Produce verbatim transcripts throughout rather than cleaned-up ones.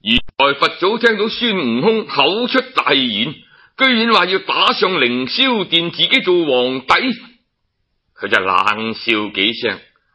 原來佛祖聽到孫悟空口出大言，居然話要打上凌霄殿自己做皇帝，佢就冷笑幾聲。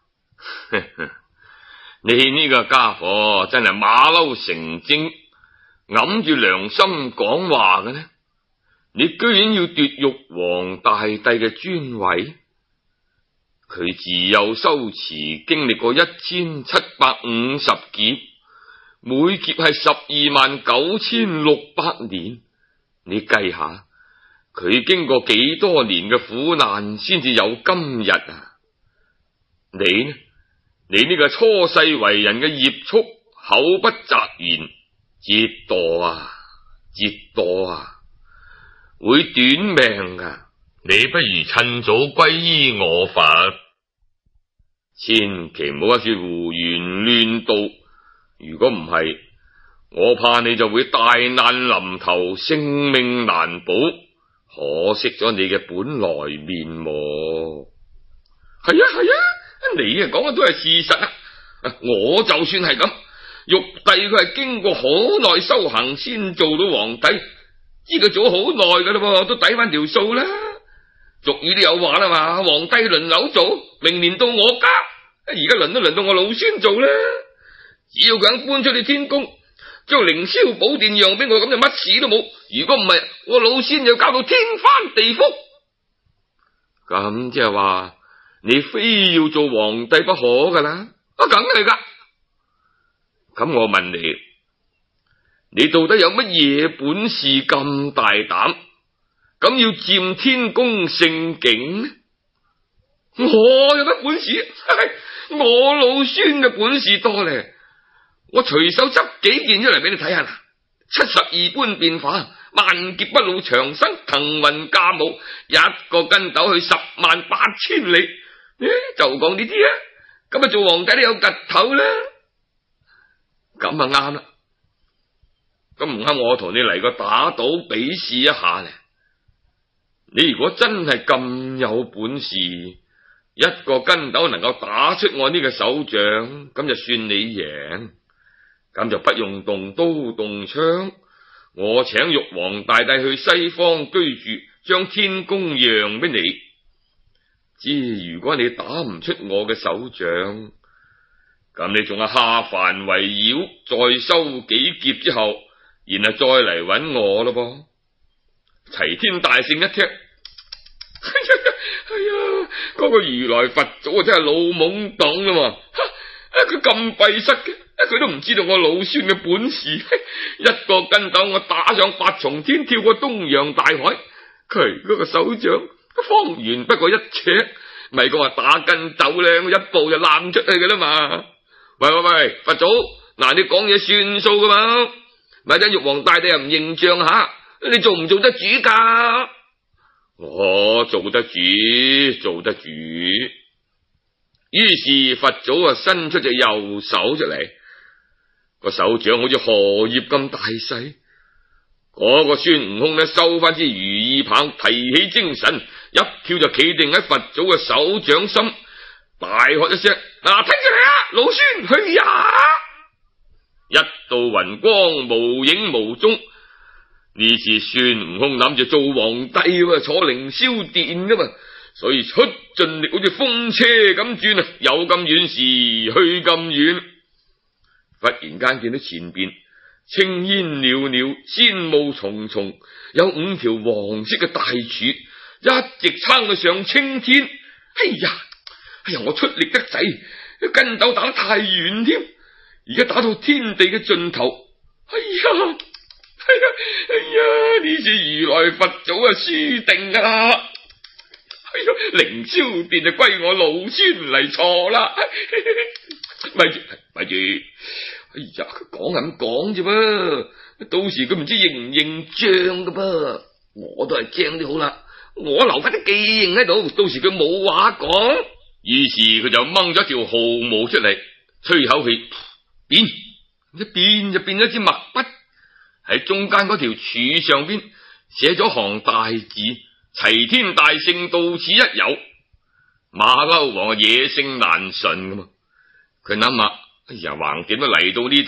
你呢個家伙真係馬騮成精，揞住良心講話嘅呢？你居然要奪玉皇大帝嘅尊位？佢自幼修持，經歷過一千七百五十劫，每劫係十二萬九千六百年。你計下，佢經過幾多年嘅苦難，先至有今日啊！你呢？你呢個初世為人嘅孽畜，口不擇言，折墮啊，折墮啊，會短命啊！ 你不如趁早歸依我佛， 千祈唔好一說胡言亂道。如果唔係，我怕你就會大難臨頭，性命難保，可惜咗你嘅本來面目。係啊係啊，你啊講嘅都係事實啊！我就算係咁，玉帝佢係經過好耐修行先做到皇帝，知佢做好耐噶啦，都抵翻條數啦。俗語都有話啦嘛，皇帝輪流做，明年到我家，而家輪都輪到我老孫做啦。只要佢肯搬出去天宮，將凌霄寶殿讓俾我，咁就乜事都冇。如果唔係，我老孫就搞到天翻地覆。咁即係話你非要做皇帝不可噶啦？啊，梗係噶。咁我問你，你到底有乜嘢本事咁大膽，咁要佔天宮聖境呢？我有乜本事？我老孫嘅本事多咧。我隨手執幾件出嚟俾你睇下啦，七十二般變化，萬劫不老長生，騰雲駕霧，一個筋斗去十萬八千里。就講呢啲啊，咁啊做皇帝都有吉頭啦。咁啊啱啦，咁唔啱我同你嚟個打賭比試一下咧。你如果真係咁有本事，一個筋斗能夠打出我呢個手掌，咁就算你贏。咁就不用動刀動槍，我請玉皇大帝去西方居住，將天宮讓俾你。之如果你打唔出我嘅手掌，咁你仲係下凡為妖，再修幾劫之後，然後再嚟揾我咯噃。齊天大聖一聽，哎呀，嗰個如來佛祖真係老懵懂啦嘛！佢咁閉塞嘅，佢都唔知道我老孫嘅本事。一個筋斗我打上八重天，跳過東洋大海。佢嗰個手掌方圓不過一尺，咪講話打筋斗咧，我一步就攬出去噶啦嘛。喂喂喂，佛祖，嗱你講嘢算數噶嘛？咪等玉皇大帝又唔認賬下，你做唔做得主噶？我做得主，做得主。於是佛祖啊伸出隻右手出嚟，個手掌好似荷葉咁大細。嗰、那個孫悟空呢收翻支如意棒，提起精神，一跳就企定喺佛祖嘅手掌心，大喝一聲：嗱，聽住嚟啊，老孫去呀！一道雲光無影無蹤。呢次孫悟空諗住做皇帝，坐凌霄殿噶嘛，所以出盡力，好似風車咁轉啊，有咁遠時去咁遠。忽然間見到前邊青煙裊裊，仙霧重重，有五條黃色嘅大柱，一直撐到上青天。哎呀，哎呀，我出力得滯，筋斗打得太遠添，而家打到天地嘅盡頭。哎呀，哎呀，哎呀，呢次如來佛祖啊輸定啊！哎呀，凌霄殿就歸我老孫嚟坐啦。咪住，咪住。哎呀，佢講係咁講啫噃，到時佢唔知認唔認賬噶噃。我都係精啲好啦，我留翻啲記認喺度，到時佢冇話講。於是佢就掹咗條毫毛出嚟，吹口氣，變一變就變咗支墨筆，喺中間嗰條柱上邊寫咗行大字：齊天大聖到此一遊。馬騮王野性難馴噶嘛，佢諗下。哎呀，橫掂都嚟到呢度啦，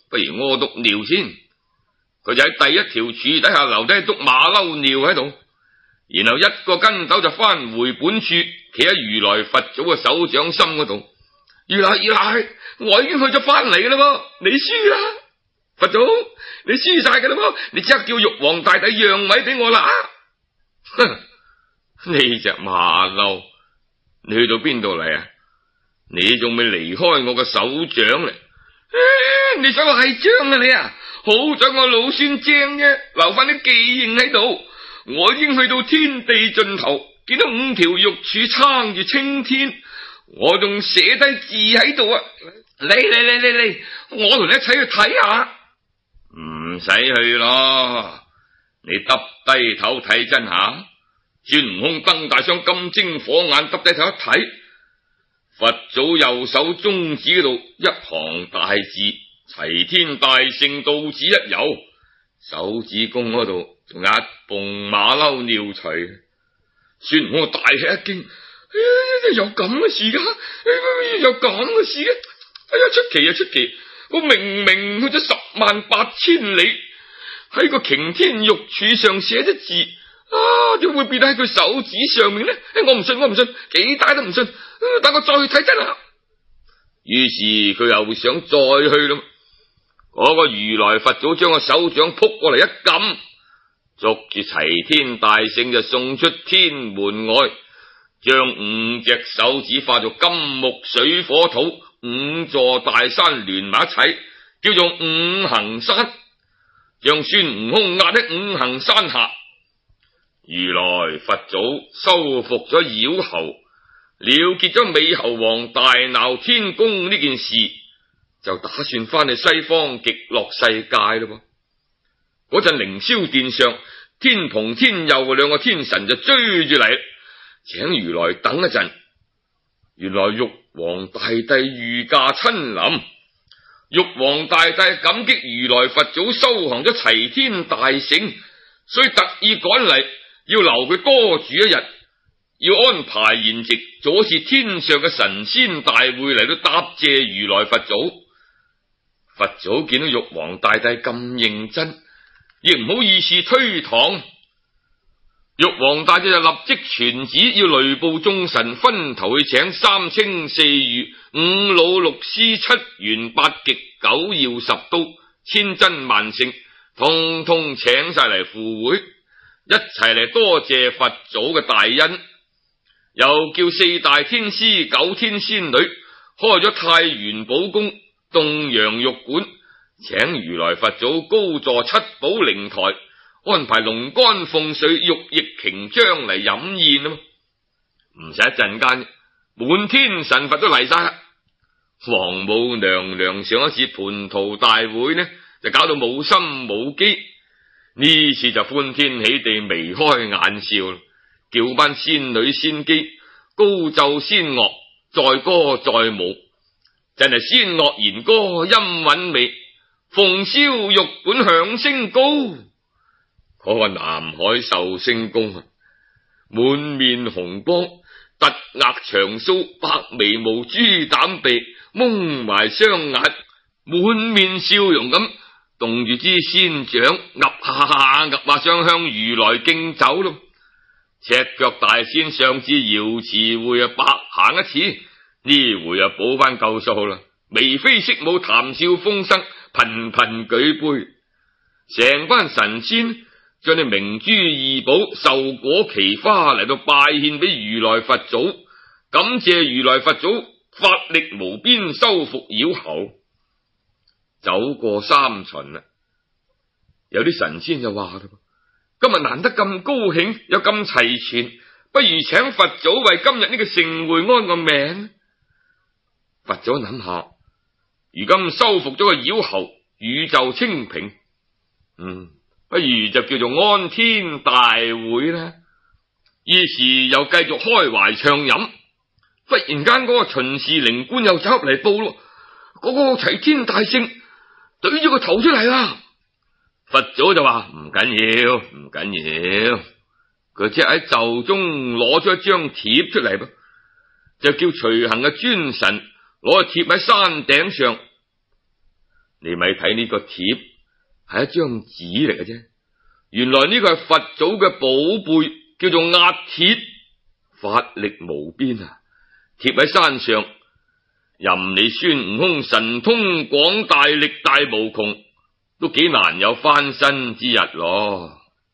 不如屙督尿先。佢就喺第一條柱底下留低篤馬騮尿喺度，然後一個跟斗就翻回本處，企喺如來佛祖嘅手掌心嗰度。如來如來，我已經去咗翻嚟噶啦，你輸啦，佛祖，你輸晒噶啦，你即刻叫玉皇大帝讓位俾我啦。哼，呢隻馬騮，你去到邊度嚟啊？你仲未離開我嘅手掌嚟？你想我係張啊你啊？好在我老孫精啫，留翻啲記憶喺度。我已經去到天地盡頭，見到五條玉柱撐住青天，我仲寫低字喺度啊！嚟嚟嚟嚟嚟，我同你一齊去睇下。唔使去咯，你耷低頭睇真下。孫悟空瞪大雙金睛火眼，耷低頭一睇，佛祖右手中指嗰度一行大字，齊天大聖到此一遊。手指公嗰度仲有一泵馬騮尿隨。孫悟空大吃一驚，哎呀，有咁嘅事噶、哎，有咁嘅事嘅，哎呀，出奇啊出奇！我明明去咗十萬八千里，喺個擎天玉柱上寫咗字，啊，點會變喺佢手指上面呢？我唔信，我唔信，幾大都唔信。等我再去睇真啦。於是佢又想再去啦。嗰個如來佛祖將個手掌撲過嚟一撳，捉住齊天大聖就送出天門外，將五隻手指化作金木水火土五座大山連埋一齊，叫做五行山，將孫悟空壓喺五行山下。如來佛祖收服咗妖猴，了結咗美猴王大鬧天宮呢件事，就打算翻去西方極樂世界咯。嗰陣凌霄殿上，天蓬天佑嘅兩個天神就追住嚟，請如來等一陣。原來玉皇大帝御駕親臨，玉皇大帝感激如來佛祖修行咗齊天大聖，所以特意趕嚟，要留佢多住一日，要安排筵席，阻止天上嘅神仙大會嚟到答謝如來佛祖。佛祖見到玉皇大帝咁認真，亦唔好意思推搪。玉皇大帝就立即傳旨，要雷部眾神分頭去請三清四御、五老六師、七元八極、九曜十都、千真萬聖，通通請晒嚟赴會，一齊嚟多謝佛祖嘅大恩。又叫四大天師、九天仙女開咗太元寶宮、東陽玉館，請如來佛祖高坐七寶靈台，安排龍肝鳳髓、玉液瓊漿嚟飲宴啊！唔使一陣間，滿天神佛都嚟晒。王母娘娘上一次蟠桃大會呢，就搞到冇心冇機，呢次就歡天喜地眉開眼笑，叫班仙女仙姬高奏仙樂，載歌載舞，真係仙樂弦歌音韻美，鳳簫玉管響聲高。嗰個南海壽星公啊，滿面紅光，突額長鬚，白眉毛，豬膽鼻，蒙埋雙眼，滿面笑容咁，動住支仙掌，岌下岌下上向如來敬酒咯。赤腳大仙上次瑤池會啊白行一次，呢回啊補翻夠數啦，眉飛色舞，談笑風生，頻頻舉杯，成班神仙將啲明珠異寶、壽果奇花嚟到拜獻俾如來佛祖，感謝如來佛祖法力無邊，收服妖猴。走過三巡啦，有啲神仙就話啦，今日難得咁高興，有咁齊全，不如請佛祖為今日呢個盛會安個名。佛祖諗下，如今收服咗個妖猴，宇宙清平，嗯，不如就叫做安天大會啦。於是又繼續開懷暢飲。忽然間嗰個巡視靈官又走入嚟報咯，嗰、那個齊天大聖懟咗個頭出嚟啦。佛祖就話唔緊要，唔緊要，佢即係喺袖中攞咗一張帖出嚟噃，就叫隨行嘅尊神攞去貼喺山頂上。 你咪睇呢個帖係一張紙嚟嘅啫，原來呢個係佛祖嘅寶貝，叫做壓鐵，法力無邊啊！貼喺山上，任你孫悟空神通廣大，力大無窮，都幾難有翻身之日咯。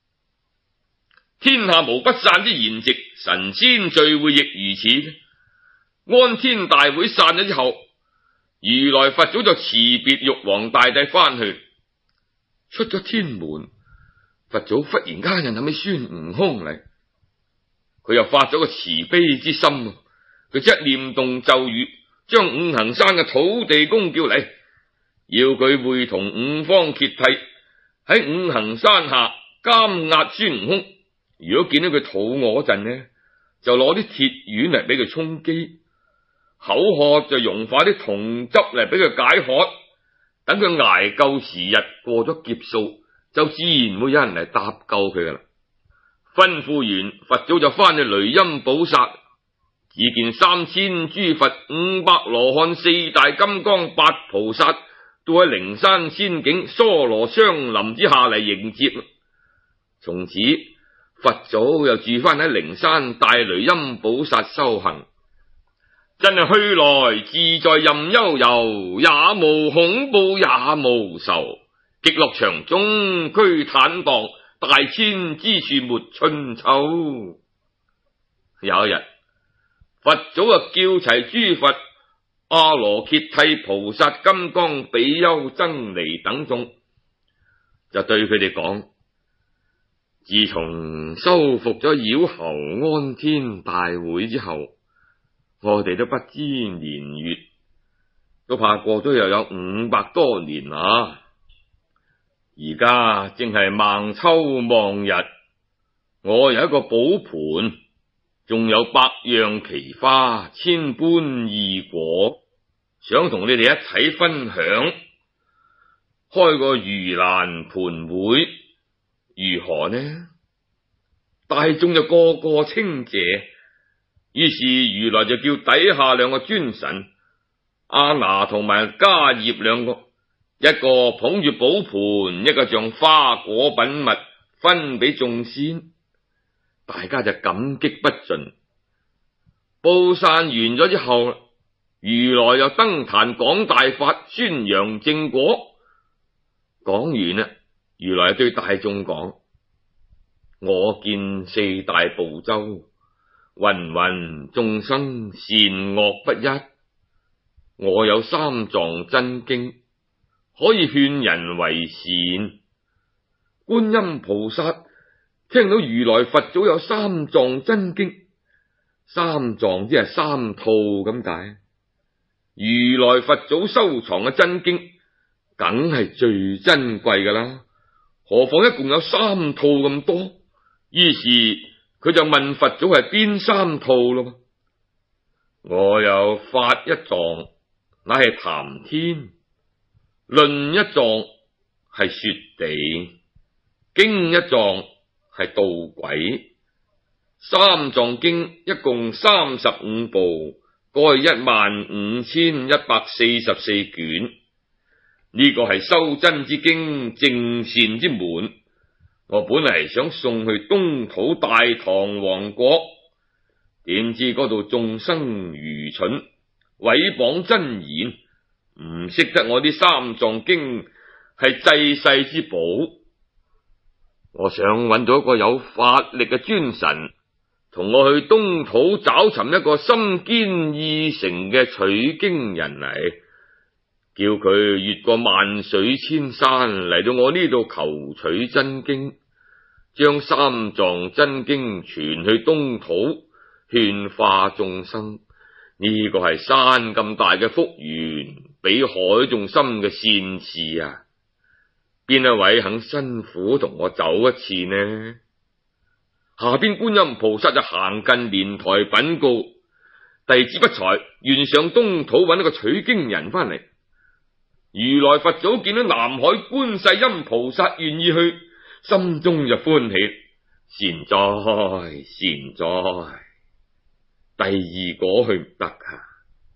天下無不散之筵席，神仙聚會亦如此。安天大會散咗之後，如來佛祖就辭別玉皇大帝翻去，出咗天門，佛祖忽然間又諗起孫悟空嚟，佢又發咗個慈悲之心，佢即刻念動咒語，將五行山嘅土地公叫嚟，要佢會同五方揭諦喺五行山下監壓孫悟空。如果見到佢肚餓嗰陣呢，就攞啲鐵丸嚟俾佢充飢，口渴就溶化啲銅汁嚟俾佢解渴，等佢挨夠時日，過咗劫數，就自然會有人嚟搭救佢噶啦。吩咐完，佛祖就翻去雷音寶剎，只見三千諸佛、五百羅漢、四大金剛、八菩薩都喺靈山仙境娑羅雙林之下嚟迎接。從此佛祖又住翻喺靈山大雷音寶剎修行，真係去來自在任悠悠，也無恐怖也無愁，極樂場中居坦蕩，大千之處沒春秋。有一日，佛祖就叫齊諸佛、阿羅揭諦菩薩、金剛比丘、僧尼等眾，就對佢哋講：自從收復咗妖猴安天大會之後，我哋都不知年月，都怕過咗又有五百多年啦。而家正係孟秋望日，我有一個寶盤，仲有百樣奇花、千般異果，想同你哋一齊分享，開個盂蘭盤會，如何呢？大眾就個個稱謝，於是如來就叫底下兩個尊神阿那同埋迦葉兩個，一個捧住寶盤，一個像花果品物，分俾眾仙。大家就感激不盡。布散完咗之後，如來又登壇講大法，宣揚正果。講完啦，如來對大眾講：我見四大部洲，芸芸眾生善惡不一，我有三藏真經，可以勸人為善。觀音菩薩聽到如來佛祖有三藏真經，三藏即係三套咁解。如來佛祖收藏嘅真經，梗係最珍貴噶啦，何況一共有三套咁多。於是佢就問佛祖係邊三套咯。我有法一藏，乃係談天；論一藏係說地；經一藏係度鬼。三藏經一共三十五部，該一萬五千一百四十四卷。呢個係修真之經，正善之門。我本嚟想送去東土大唐王國，點知嗰度眾生愚蠢，毀謗真言，唔識得我啲三藏經係濟世之寶。我想揾到一個有法力嘅尊神，同我去東土找尋一個心堅意誠嘅取經人嚟，叫佢越過萬水千山嚟到我呢度求取真經，將三藏真經傳去東土，勸化眾生。呢個係山咁大嘅福緣，比海仲深嘅善事啊！邊一位肯辛苦同我走一次呢？下邊觀音菩薩就行近蓮台稟告：弟子不才，願上東土揾一個取經人翻嚟。如來佛祖見到南海觀世音菩薩願意去，心中就歡喜。善哉善哉，第二個去唔得啊！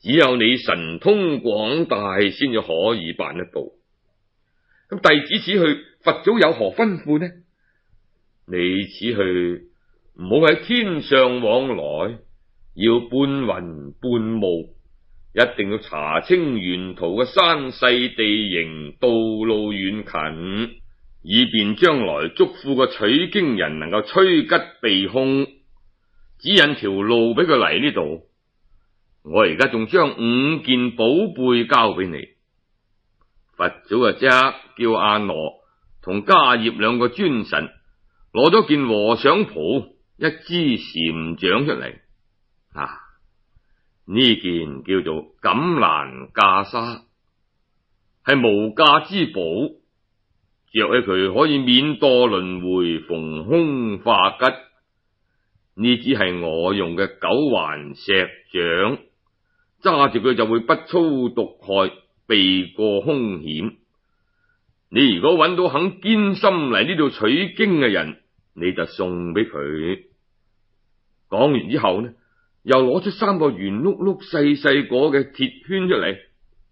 只有你神通廣大，先至可以辦得到。咁弟子此去，佛祖有何吩咐呢？你此去唔好喺天上往來，要半雲半霧，一定要查清沿途嘅山勢地形、道路遠近，以便將來囑咐個取經人能夠趨吉避凶，指引條路俾佢嚟呢度。我而家仲將五件寶貝交俾你。佛祖啊，即刻叫阿羅同迦葉兩個尊神攞咗件和尚袍、一支禪杖出嚟。啊，呢件叫做錦蘭袈裟，係無價之寶，着起佢可以免墮輪迴，逢凶化吉。呢只係我用嘅九環石杖，揸住佢就會不操毒害，避過凶險。你如果揾到肯堅心嚟呢度取經嘅人，你就送俾佢。講完之後呢，又攞出三個圓碌碌細細個嘅鐵圈出嚟。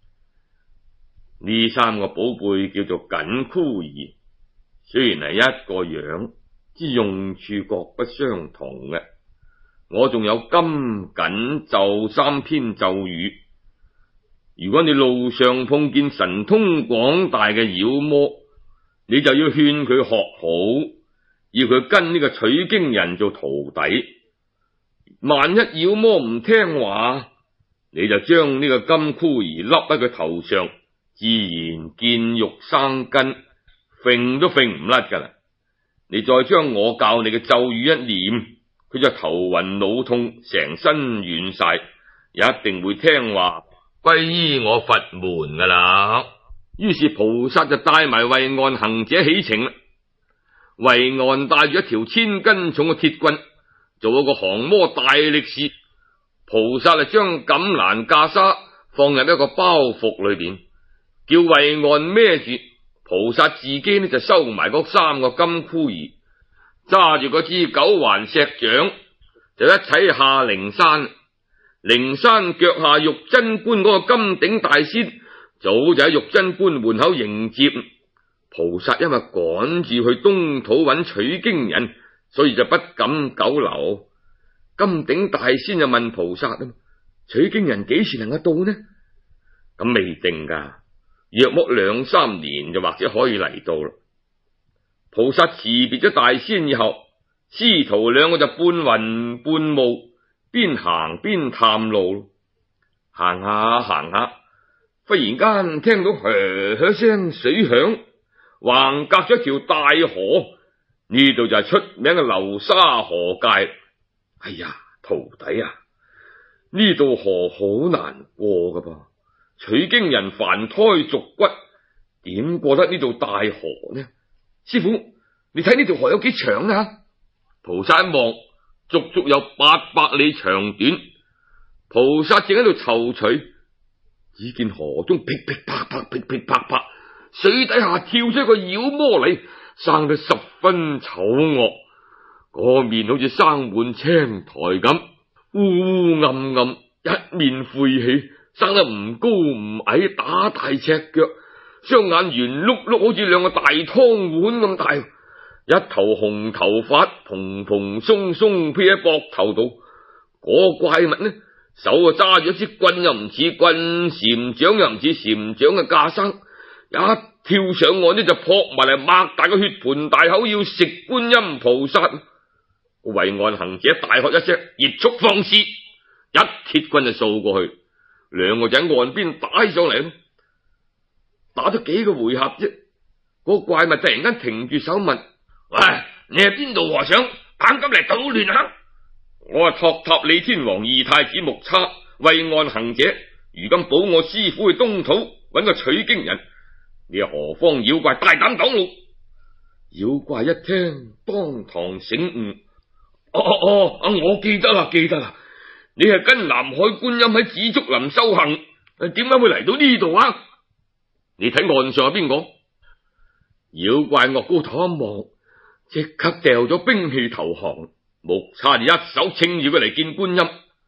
呢三個寶貝叫做緊箍兒，雖然係一個樣，之用處各不相同嘅。我仲有金緊咒三篇咒語，如果你路上碰見神通廣大嘅妖魔，你就要勸佢學好，要佢跟呢個取經人做徒弟。萬一妖魔唔聽話，你就將呢個金箍兒笠喺佢頭上，自然見肉生根，揈都揈唔甩噶啦。你再將我教你嘅咒語一念，佢就頭暈腦痛，成身軟晒，一定會聽話皈依我佛門噶啦。 於是菩薩就帶埋惠岸行者起程啦。惠岸帶住一條千斤重嘅鐵棍，做一個降魔大力士。菩薩就將錦蘭袈裟放入一個包袱裏邊，叫惠岸孭住。菩薩自己呢就收埋嗰三個金箍兒，揸住嗰支九環石杖，就一齊下靈山。靈山腳下玉真觀嗰個金頂大仙，早就喺玉真觀門口迎接。菩薩因為趕住去東土揾取經人，所以就不敢久留。金頂大仙就問菩薩：取經人幾時能夠到呢？咁未定噶，約莫兩三年就或者可以嚟到啦。菩薩辭別咗大仙以後，師徒兩個就半雲半霧，邊行邊探路。行下行下，忽然間聽到噓噓聲水響，橫隔咗一條大河。呢度就係出名嘅流沙河界。哎呀，徒弟啊，呢度河好難過噶噃，取經人凡胎俗骨，點過得呢度大河呢？師父，你睇呢條河有幾長啊？菩薩一望，足足有八百里長短。菩薩正喺度躊躇，只見河中噼噼啪啪，噼噼啪啪，水底下跳出一個妖魔嚟，生得十分醜惡，個面好似生滿青苔咁，烏烏暗暗，一面晦氣，生得唔高唔矮，打大赤腳，雙眼圓碌碌，好似兩個大湯碗咁大，一頭紅頭髮蓬蓬鬆鬆披喺膊頭度。嗰怪物呢，手啊揸住一支棍，又唔似棍，禪杖又唔似禪杖嘅架生，一跳上岸呢就撲埋嚟，擘大個血盆大口要食觀音菩薩。惠岸行者大喝一聲：熱速放肆！一鐵棍就掃過去，兩個就喺岸邊打起上嚟。打咗幾個回合啫，嗰個怪物突然間停住手問：喂，你係邊度和尚？膽敢嚟搗亂啊！我係托塔李天王二太子木叉，惠岸行者，如今保我師父去東土揾個取經人，你係何方妖怪，大膽擋路？妖怪一聽，當堂醒悟：哦哦哦，我記得啦，記得啦，你係跟南海觀音喺紫竹林修行，點解會嚟到呢度啊？你睇岸上係邊個？妖怪岳高頭一望，即刻掉咗兵器投降。木叉就一手稱住佢嚟見觀音。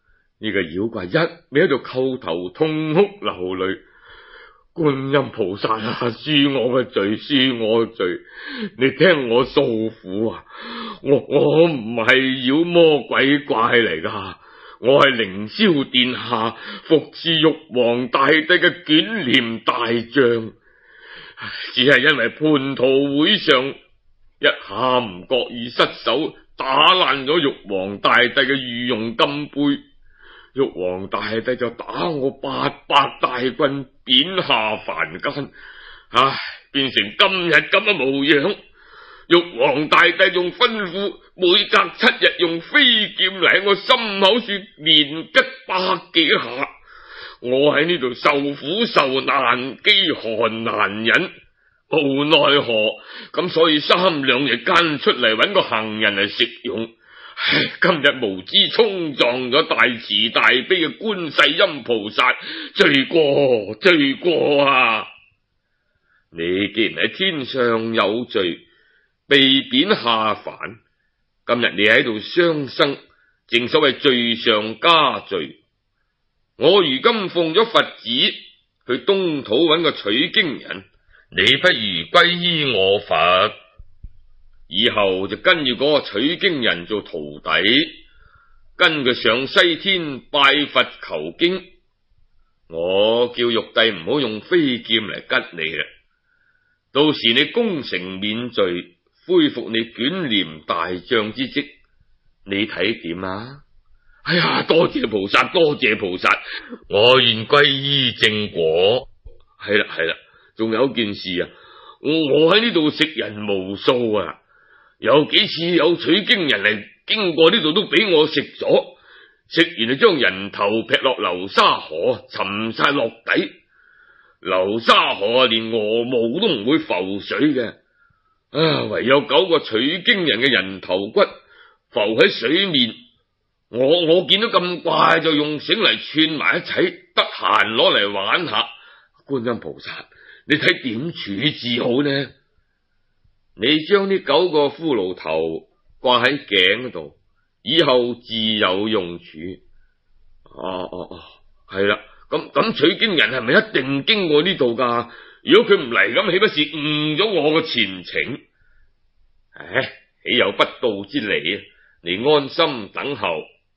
呢個妖怪一味喺度叩頭痛哭流淚。觀音菩薩啊，恕我嘅罪，恕我嘅罪，你聽我訴苦啊！我我唔係妖魔鬼怪嚟噶，我係凌霄殿下服侍玉皇大帝嘅捲簾大將，只係因為蟠桃會上一下唔覺意失手打爛咗玉皇大帝嘅御用金杯，玉皇大帝就打我八百大棍貶下凡間，唉，變成今日咁嘅模樣。玉皇大帝仲吩咐每隔七日用飛劍嚟喺我心口處連吉百幾下，我喺呢度受苦受難，飢寒難忍，無奈何，咁所以三兩日間出嚟揾個行人嚟食用。唉，今日無知衝撞咗大慈大悲嘅觀世音菩薩，罪過罪過啊！你既然喺天上有罪，被貶下凡，今日你喺度傷生，正所謂罪上加罪。我如今奉咗佛旨去東土揾個取經人， 你不如歸依我佛， 以後就跟住嗰個取經人做徒弟，跟佢上西天拜佛求經。我叫玉帝唔好用飛劍嚟吉你啦，到時你功成免罪，恢復你捲簾大將之職，你睇點啊？哎呀，多謝菩薩，多謝菩薩， 我願歸依正果。 係啦係啦，仲有件事啊，我喺呢度食人無數啊，有幾次有取經人嚟經過呢度都俾我食咗，食完就將人頭劈落流沙河，沉晒落底。流沙河連鵝毛都唔會浮水嘅，啊，唯有九個取經人嘅人頭骨浮喺水面。我我見到咁怪，就用繩嚟串埋一齊，得閒攞嚟玩下。觀音菩薩，你睇點處置好呢？你將呢九個骷髏頭掛喺頸度，以後自有用處。哦哦哦，係啦，咁咁取經人係咪一定經過呢度噶？如果佢唔嚟，咁豈不是誤咗我嘅前程？唉，豈有不到之理啊！你安心等候。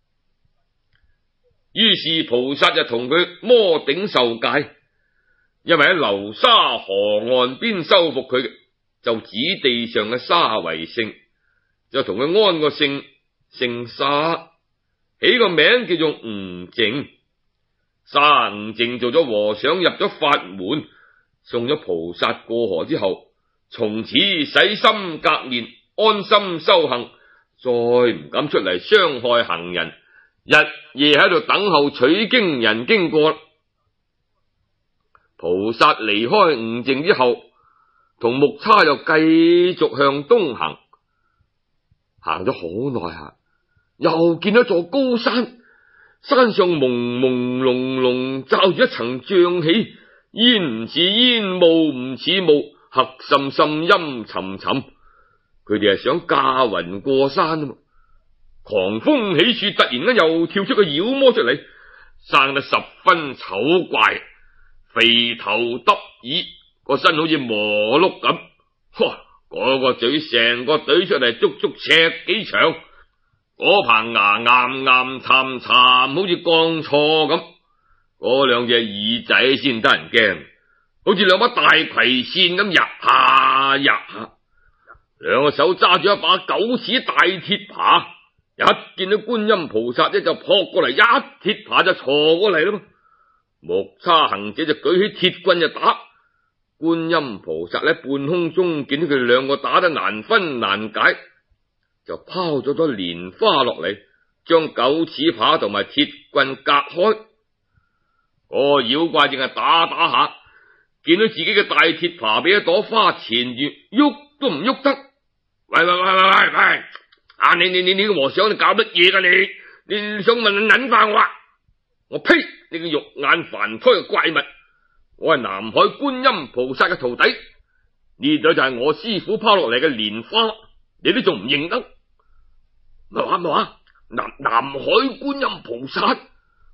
於是菩薩就同佢摩頂受戒，因為喺流沙河岸邊收服佢，就指地上嘅沙為姓，就同佢安個姓，姓沙，起個名叫做吳淨。沙吳淨做咗和尚，入咗法門，送咗菩薩過河之後，從此洗心革面，安心修行，再唔敢出嚟傷害行人，日夜喺度等候取經人經過。菩薩離開吳淨之後，同木叉又繼續向東行，行咗好耐下，又見到一座高山，山上朦朦朧朧罩住一層瘴氣，煙唔似煙，霧唔似霧，黑深深陰沉沉。佢哋係想駕雲過山啊嘛！狂風起處，突然間又跳出個妖魔出嚟，生得十分醜怪，肥頭耷耳，個身好似磨碌咁，呵，嗰個嘴成個懟出嚟，足足尺幾長，嗰棚牙岩岩沉沉，好似鋼銼咁，嗰兩隻耳仔先得人驚，好似兩把大葵扇咁入下入下，兩個手揸住一把九齒大鐵耙，一見到觀音菩薩咧就撲過嚟，一鐵耙就鋤過嚟啦嘛。木叉行者就舉起鐵棍就打。觀音菩薩喺半空中見到佢哋兩個打得難分難解，就拋咗朵蓮花落嚟，將九齒耙同埋鐵棍隔開。個妖怪淨係打打下，見到自己嘅大鐵耙俾一朵花纏住，喐都唔喐得。喂喂喂喂喂喂！啊！你你你你個和尚，你搞乜嘢噶？你你想問你引化我啊？我呸！你個肉眼凡胎嘅怪物！我係南海觀音菩薩嘅徒弟，呢度就係我師傅拋落嚟嘅蓮花，你都仲唔認得？咪話咪話？南南海觀音菩薩，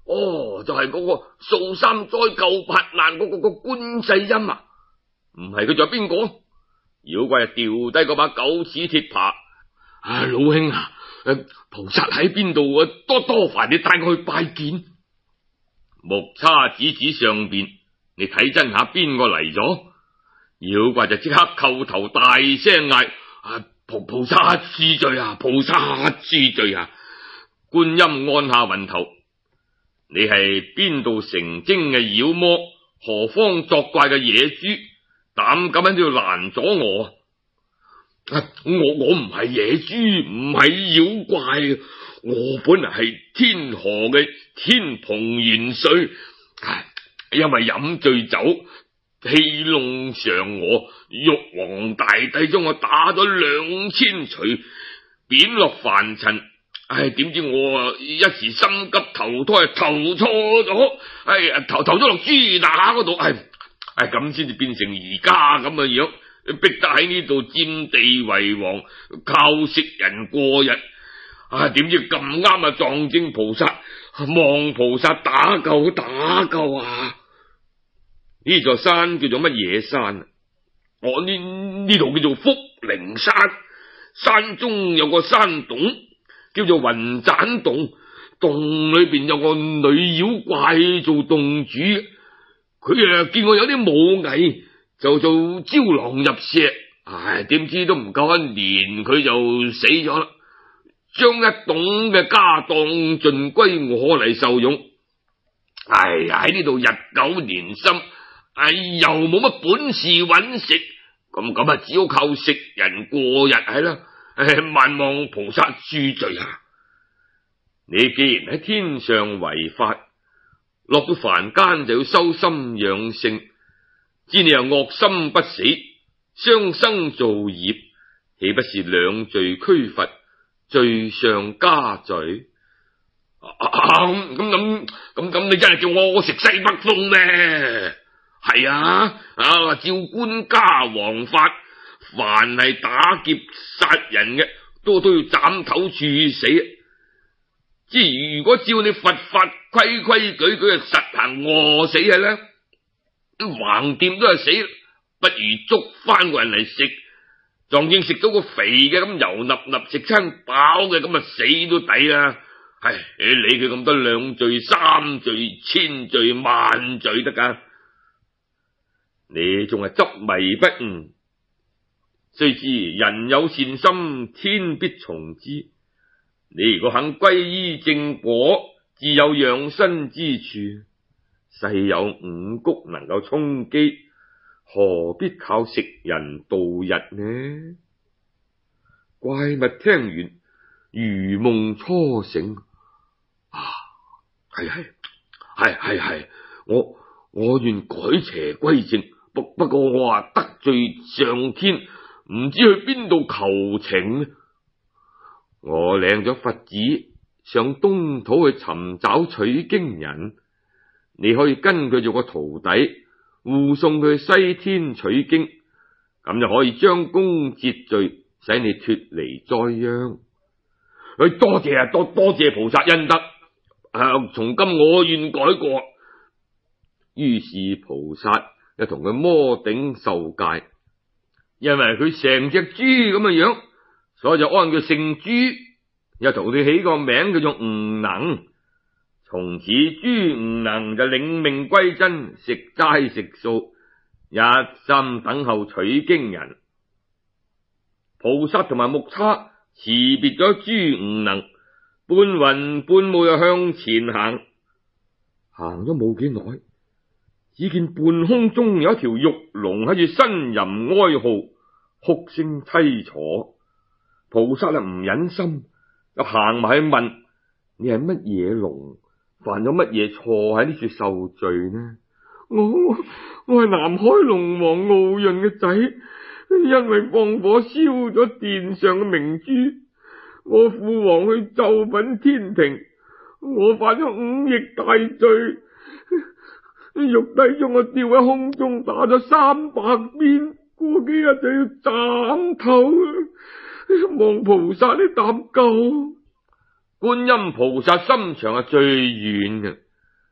哦，就係嗰個掃三災救八難嗰個個觀世音啊？唔係佢仲有邊個？妖怪啊，掉低嗰把九齒鐵耙。啊，老兄啊，誒，菩薩喺邊度啊？多多煩你帶我去拜見。木叉指指上邊，你睇真下邊個嚟咗？妖怪就即刻叩頭大聲嗌：啊，菩菩薩恕罪啊！菩薩恕罪啊！觀音按下雲頭，你係邊度成精嘅妖魔？何方作怪嘅野豬？膽敢喺度攔阻我啊！我我唔係野豬，唔係妖怪，我本嚟係天河嘅天蓬元帥，因為飲醉酒戲弄嫦娥，玉皇大帝將我打咗兩千錘，貶落凡塵。唉，點知我啊一時心急投胎，投錯咗，唉，投投咗落豬乸嗰度，唉，唉，咁先至變成而家咁嘅樣。逼得喺呢度佔地為王，靠食人過日。啊，點知咁啱啊撞正菩薩，望菩薩打救打救啊！呢座山叫做乜嘢山啊？我呢呢度叫做福陵山，山中有個山洞叫做雲棧洞，洞裏邊有個女妖怪做洞主，佢啊見我有啲武藝，就做招狼入石，唉，點知都唔夠一年，佢就死咗啦。將一董嘅家當盡歸我嚟受用。唉，喺呢度日久年深，唉，又冇乜本事揾食，咁咁啊，只好靠食人過日係啦。唉，萬望菩薩恕罪啊！你既然喺天上違法，落到凡間就要修心養性。知你又惡心不死，傷生造業，豈不是兩罪俱罰，罪上加罪？咁咁咁咁，你真係叫我食西北風咩？係啊，啊，照官家王法，凡係打劫殺人嘅，都都要斬頭處死。之如果照你佛法規規矩矩實行餓死嘅咧，橫掂都係死，不如捉翻個人嚟食，撞正食到個肥嘅，咁油粒粒食餐飽嘅，咁啊死都抵啦！唉，你理佢咁多兩罪三罪千罪萬罪得噶？你仲係執迷不悟，須知人有善心，天必從之。你如果肯歸依正果，自有養生之處。世有五穀能夠充飢，何必靠食人度日呢？怪物聽完如夢初醒，啊，係係係係係，我我願改邪歸正，不不過我話得罪上天，唔知去邊度求情。我領咗佛旨，上東土去尋找取經人。你可以跟佢做個徒弟，護送佢去西天取經，咁就可以將功折罪，使你脫離災殃。佢多謝啊，多多謝菩薩恩德，啊，從今我願改過。於是菩薩又同佢摩頂受戒，因為佢成隻豬咁嘅樣，所以就安佢姓朱，又同佢起個名叫做吳能。從此朱吳能就領命歸真，食齋食素，一心等候取經人。菩薩同埋木叉辭別咗朱吳能，半雲半霧又向前行，行咗冇幾耐，只見半空中有一條玉龍喺住呻吟哀號，哭聲淒楚。菩薩啊唔忍心，就行埋去問：你係乜嘢龍？犯咗乜嘢錯喺呢處受罪呢？我我係南海龍王敖潤嘅仔，因為放火燒咗殿上嘅明珠，我父王去奏稟天庭，我犯咗五逆大罪，玉帝將我吊喺空中打咗三百鞭，過幾日就要斬頭，望菩薩你搭救。觀音菩薩心腸係最軟嘅，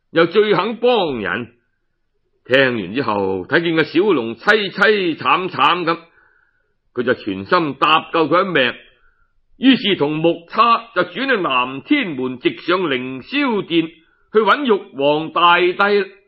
又最肯幫人。聽完之後，睇見個小龍凄凄慘慘咁，佢就全心搭救佢一命，於是同木叉就轉去南天門，直上凌霄殿去揾玉皇大帝。